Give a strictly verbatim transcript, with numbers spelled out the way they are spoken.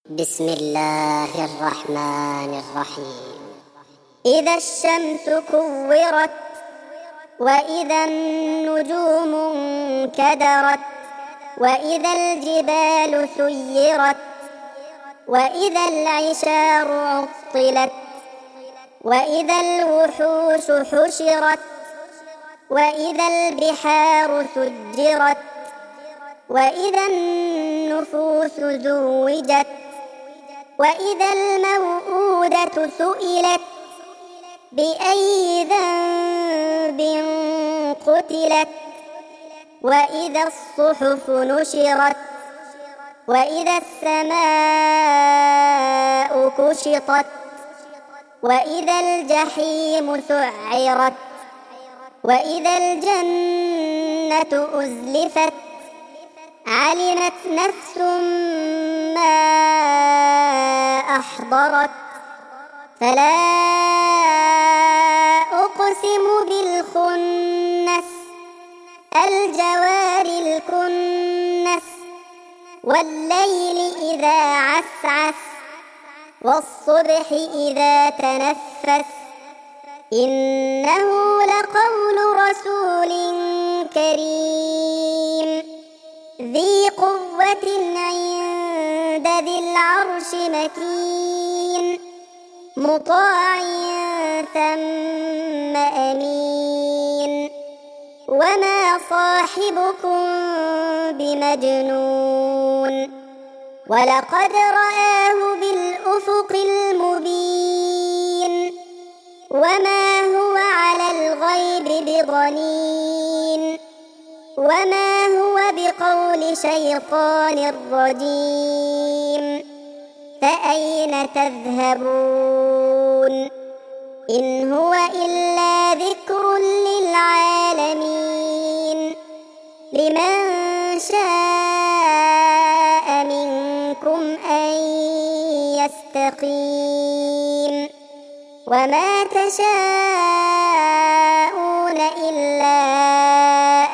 بسم الله الرحمن الرحيم. إذا الشمس كورت وإذا النجوم انكدرت وإذا الجبال سيرت وإذا العشار عطلت وإذا الوحوش حشرت وإذا البحار سجرت وإذا النفوس زوجت وإذا الموءودة سئلت بأي ذنب قتلت وإذا الصحف نشرت وإذا السماء كشطت وإذا الجحيم سعرت وإذا الجنة أزلفت علمت نفس ما أحضرت فلا أقسم بالخنس الجوار الكنس والليل إذا عسعس والصبح إذا تنفس إنه لقول رسول كريم ذي قوة عند ذي العرش مكين مطاع ثم أمين وما صاحبكم بمجنون ولقد رآه بالأفق المبين وما هو على الغيب بضنين وما هو بقول شيطان رجيم فأين تذهبون إن هو إلا ذكر للعالمين لمن شاء منكم أن يستقيم وما تشاءون إلا